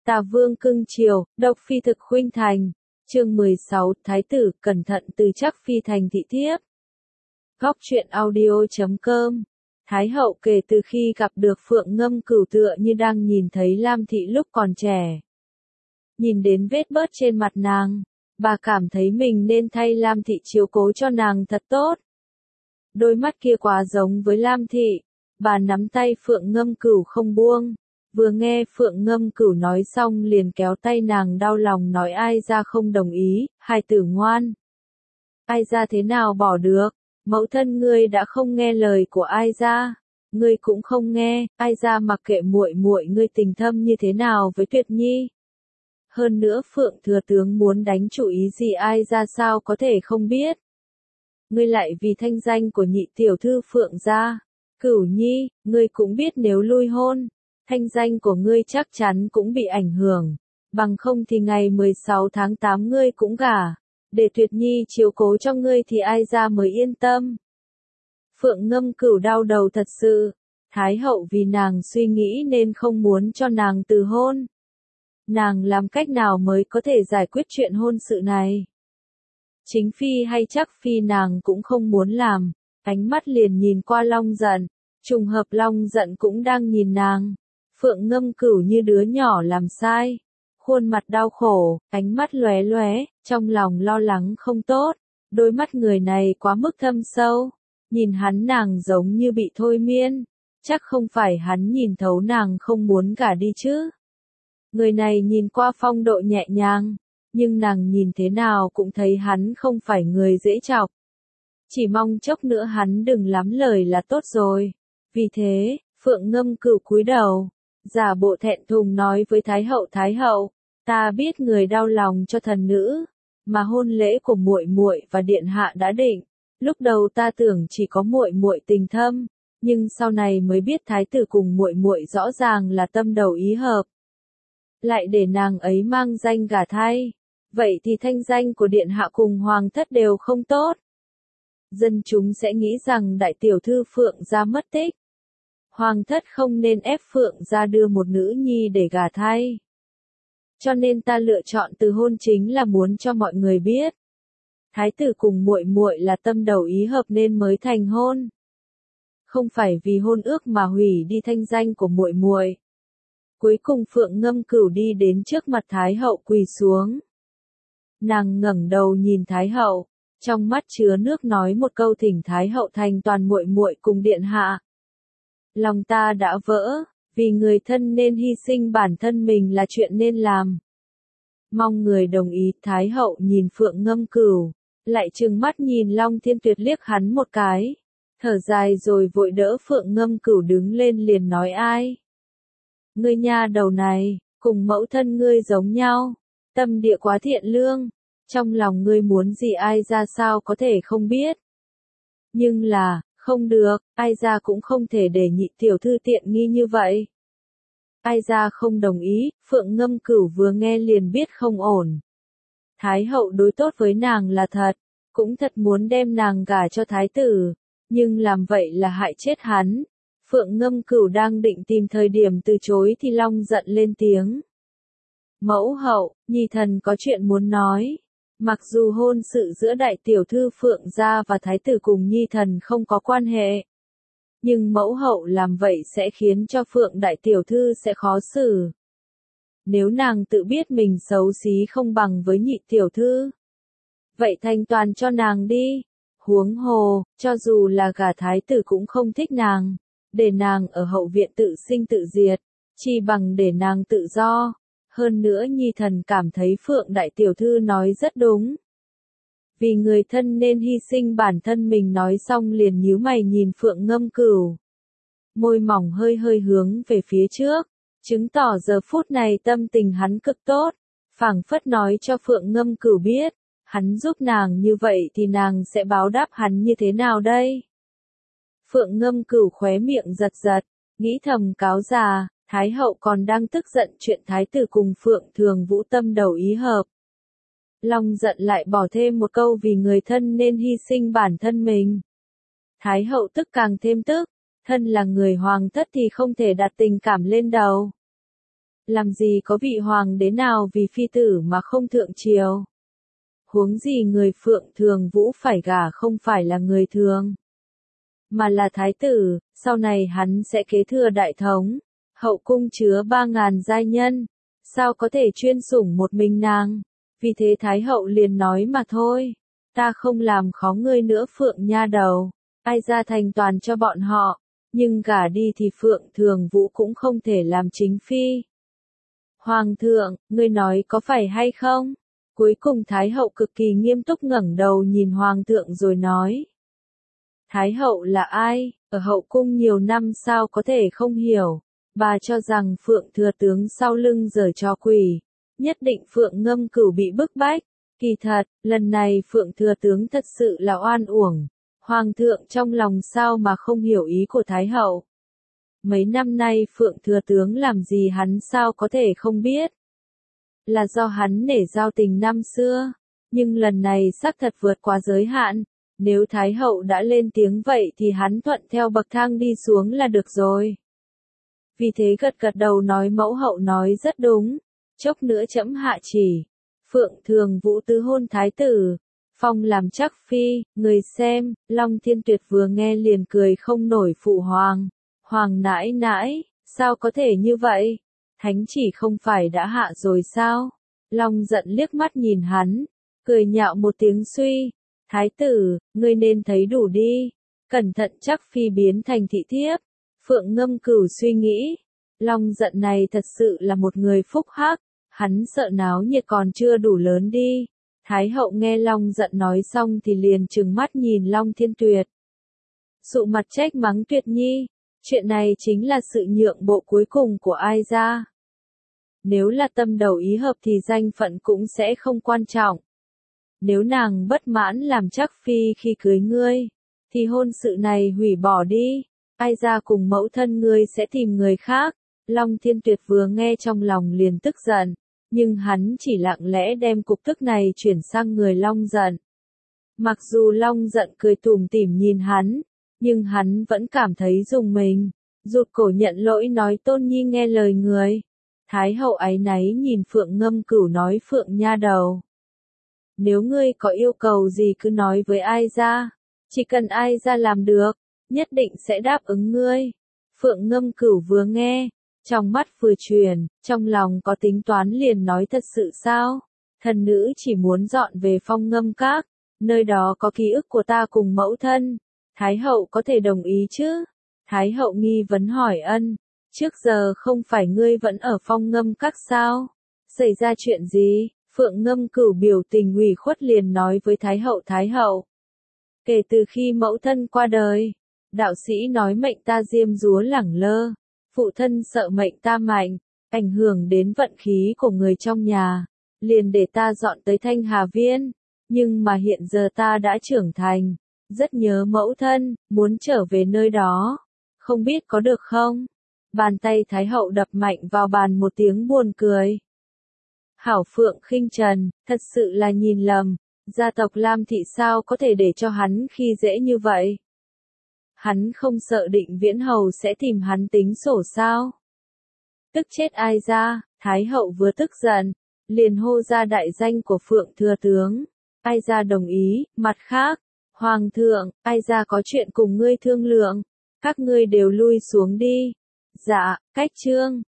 Tà Vương cưng chiều, độc phi thực khuynh thành. Chương 16, Thái tử, cẩn thận từ chắc phi thành thị thiếp. Góc truyện audio.com. Thái hậu kể từ khi gặp được Phượng Ngâm Cửu tựa như đang nhìn thấy Lam thị lúc còn trẻ. Nhìn đến vết bớt trên mặt nàng, bà cảm thấy mình nên thay Lam thị chiếu cố cho nàng thật tốt. Đôi mắt kia quá giống với Lam thị, bà nắm tay Phượng Ngâm Cửu không buông. Vừa nghe Phượng Ngâm Cửu nói xong liền kéo tay nàng đau lòng nói ai ra không đồng ý, hài tử ngoan. Ai ra thế nào bỏ được, mẫu thân ngươi đã không nghe lời của ai ra, ngươi cũng không nghe, ai ra mặc kệ muội muội ngươi tình thâm như thế nào với Tuyệt Nhi. Hơn nữa Phượng thừa tướng muốn đánh chủ ý gì ai ra sao có thể không biết. Ngươi lại vì thanh danh của nhị tiểu thư Phượng gia, Cửu Nhi, ngươi cũng biết nếu lui hôn, thanh danh của ngươi chắc chắn cũng bị ảnh hưởng, bằng không thì ngày 16 tháng 8 ngươi cũng gả, để Tuyệt Nhi chiếu cố cho ngươi thì ai ra mới yên tâm. Phượng Ngâm Cửu đau đầu thật sự, Thái hậu vì nàng suy nghĩ nên không muốn cho nàng từ hôn. Nàng làm cách nào mới có thể giải quyết chuyện hôn sự này? Chính phi hay chắc phi nàng cũng không muốn làm, ánh mắt liền nhìn qua Long Giận, trùng hợp Long Giận cũng đang nhìn nàng. Phượng Ngâm Cửu như đứa nhỏ làm sai, khuôn mặt đau khổ, ánh mắt lóe lóe, trong lòng lo lắng không tốt, đôi mắt người này quá mức thâm sâu, nhìn hắn nàng giống như bị thôi miên, chắc không phải hắn nhìn thấu nàng không muốn gả đi chứ. Người này nhìn qua phong độ nhẹ nhàng, nhưng nàng nhìn thế nào cũng thấy hắn không phải người dễ chọc. Chỉ mong chốc nữa hắn đừng lắm lời là tốt rồi. Vì thế, Phượng Ngâm Cửu cúi đầu, giả bộ thẹn thùng nói với Thái hậu, ta biết người đau lòng cho thần nữ, mà hôn lễ của muội muội và điện hạ đã định. Lúc đầu ta tưởng chỉ có muội muội tình thâm, nhưng sau này mới biết thái tử cùng muội muội rõ ràng là tâm đầu ý hợp. Lại để nàng ấy mang danh gả thay, vậy thì thanh danh của điện hạ cùng hoàng thất đều không tốt. Dân chúng sẽ nghĩ rằng đại tiểu thư Phượng gia mất tích. Hoàng thất không nên ép Phượng gia đưa một nữ nhi để gả thay. Cho nên ta lựa chọn từ hôn chính là muốn cho mọi người biết. Thái tử cùng muội muội là tâm đầu ý hợp nên mới thành hôn. Không phải vì hôn ước mà hủy đi thanh danh của muội muội. Cuối cùng Phượng Ngâm Cửu đi đến trước mặt Thái hậu quỳ xuống. Nàng ngẩng đầu nhìn Thái hậu, trong mắt chứa nước nói một câu thỉnh Thái hậu thành toàn muội muội cùng điện hạ. Lòng ta đã vỡ, vì người thân nên hy sinh bản thân mình là chuyện nên làm. Mong người đồng ý. Thái hậu nhìn Phượng Ngâm Cửu, lại trừng mắt nhìn Long Thiên Tuyệt liếc hắn một cái, thở dài rồi vội đỡ Phượng Ngâm Cửu đứng lên liền nói ai. Ngươi nha đầu này, cùng mẫu thân ngươi giống nhau, tâm địa quá thiện lương, trong lòng ngươi muốn gì ai ra sao có thể không biết. Nhưng là, không được, ai ra cũng không thể để nhị tiểu thư tiện nghi như vậy. Ai ra không đồng ý, Phượng Ngâm Cửu vừa nghe liền biết không ổn. Thái hậu đối tốt với nàng là thật, cũng thật muốn đem nàng gả cho thái tử, nhưng làm vậy là hại chết hắn. Phượng Ngâm Cửu đang định tìm thời điểm từ chối thì Long Giận lên tiếng. Mẫu hậu, nhi thần có chuyện muốn nói. Mặc dù hôn sự giữa đại tiểu thư Phượng gia và thái tử cùng nhi thần không có quan hệ, nhưng mẫu hậu làm vậy sẽ khiến cho Phượng đại tiểu thư sẽ khó xử. Nếu nàng tự biết mình xấu xí không bằng với nhị tiểu thư, vậy thanh toàn cho nàng đi. Huống hồ, cho dù là gả thái tử cũng không thích nàng, để nàng ở hậu viện tự sinh tự diệt, chi bằng để nàng tự do. Hơn nữa nhi thần cảm thấy Phượng đại tiểu thư nói rất đúng. Vì người thân nên hy sinh bản thân mình nói xong liền nhíu mày nhìn Phượng Ngâm Cửu. Môi mỏng hơi hơi hướng về phía trước, chứng tỏ giờ phút này tâm tình hắn cực tốt, phảng phất nói cho Phượng Ngâm Cửu biết, hắn giúp nàng như vậy thì nàng sẽ báo đáp hắn như thế nào đây? Phượng Ngâm Cửu khóe miệng giật giật, nghĩ thầm cáo già. Thái hậu còn đang tức giận chuyện thái tử cùng Phượng Thường Vũ tâm đầu ý hợp. Long Giận lại bỏ thêm một câu vì người thân nên hy sinh bản thân mình. Thái hậu tức càng thêm tức, thân là người hoàng thất thì không thể đặt tình cảm lên đầu. làm gì có vị hoàng đế nào vì phi tử mà không thượng triều. Huống gì người Phượng Thường Vũ phải gả không phải là người thường, mà là thái tử, sau này hắn sẽ kế thừa đại thống, hậu cung chứa 3.000 giai nhân, sao có thể chuyên sủng một mình nàng, vì thế Thái hậu liền nói mà thôi, ta không làm khó ngươi nữa Phượng nha đầu, ai ra thành toàn cho bọn họ, nhưng gả đi thì Phượng Thường Vũ cũng không thể làm chính phi. Hoàng thượng, ngươi nói có phải hay không? Cuối cùng Thái hậu cực kỳ nghiêm túc ngẩng đầu nhìn Hoàng thượng rồi nói. Thái hậu là ai, ở hậu cung nhiều năm sao có thể không hiểu, bà cho rằng Phượng thừa tướng sau lưng giở trò quỷ, nhất định Phượng Ngâm Cửu bị bức bách, kỳ thật, lần này Phượng thừa tướng thật sự là oan uổng, Hoàng thượng trong lòng sao mà không hiểu ý của Thái hậu. Mấy năm nay Phượng thừa tướng làm gì hắn sao có thể không biết, là do hắn nể giao tình năm xưa, nhưng lần này xác thật vượt quá giới hạn. Nếu Thái hậu đã lên tiếng vậy thì hắn thuận theo bậc thang đi xuống là được rồi. Vì thế gật gật đầu nói mẫu hậu nói rất đúng, chốc nữa trẫm hạ chỉ. Phượng Thường Vũ tứ hôn thái tử, phong làm chắc phi, người xem, Long Thiên Tuyệt vừa nghe liền cười không nổi phụ hoàng. Hoàng nãi nãi, sao có thể như vậy? Thánh chỉ không phải đã hạ rồi sao? Long giận liếc mắt nhìn hắn, cười nhạo một tiếng suy. Thái tử, ngươi nên thấy đủ đi, cẩn thận chắc phi biến thành thị thiếp. Phượng Ngâm Cửu suy nghĩ, Long giận này thật sự là một người phúc hắc, hắn sợ náo nhiệt còn chưa đủ lớn đi. Thái hậu nghe Long giận nói xong thì liền trừng mắt nhìn Long Thiên Tuyệt. Sụ mặt trách mắng Tuyệt Nhi, chuyện này chính là sự nhượng bộ cuối cùng của ai ra. Nếu là tâm đầu ý hợp thì danh phận cũng sẽ không quan trọng. Nếu nàng bất mãn làm chắc phi khi cưới ngươi, thì hôn sự này hủy bỏ đi, ai ra cùng mẫu thân ngươi sẽ tìm người khác. Long Thiên Tuyệt vừa nghe trong lòng liền tức giận, nhưng hắn chỉ lặng lẽ đem cục tức này chuyển sang người Long giận. Mặc dù Long giận cười tủm tỉm nhìn hắn, nhưng hắn vẫn cảm thấy rùng mình, rụt cổ nhận lỗi nói Tôn Nhi nghe lời người. Thái hậu áy náy nhìn Phượng Ngâm Cửu nói Phượng nha đầu. Nếu ngươi có yêu cầu gì cứ nói với ai ra, chỉ cần ai ra làm được, nhất định sẽ đáp ứng ngươi. Phượng Ngâm Cửu vừa nghe, trong mắt vừa chuyển, trong lòng có tính toán liền nói thật sự sao? Thần nữ chỉ muốn dọn về Phong Ngâm Các, nơi đó có ký ức của ta cùng mẫu thân. Thái hậu có thể đồng ý chứ? Thái hậu nghi vấn hỏi ân, trước giờ không phải ngươi vẫn ở Phong Ngâm Các sao? Xảy ra chuyện gì? Phượng Ngâm Cửu biểu tình ủy khuất liền nói với Thái hậu. Kể từ khi mẫu thân qua đời, đạo sĩ nói mệnh ta diêm dúa lẳng lơ, phụ thân sợ mệnh ta mạnh, ảnh hưởng đến vận khí của người trong nhà, liền để ta dọn tới Thanh Hà Viên, nhưng mà hiện giờ ta đã trưởng thành, rất nhớ mẫu thân, muốn trở về nơi đó, không biết có được không? Bàn tay Thái hậu đập mạnh vào bàn một tiếng buồn cười. Hảo Phượng khinh trần, thật sự là nhìn lầm, gia tộc Lam Thị sao có thể để cho hắn khi dễ như vậy? Hắn không sợ Định Viễn Hầu sẽ tìm hắn tính sổ sao? Tức chết ai ra, Thái hậu vừa tức giận, liền hô ra đại danh của Phượng thừa tướng, ai ra đồng ý, mặt khác, Hoàng thượng, ai ra có chuyện cùng ngươi thương lượng, các ngươi đều lui xuống đi. Dạ, cách chương.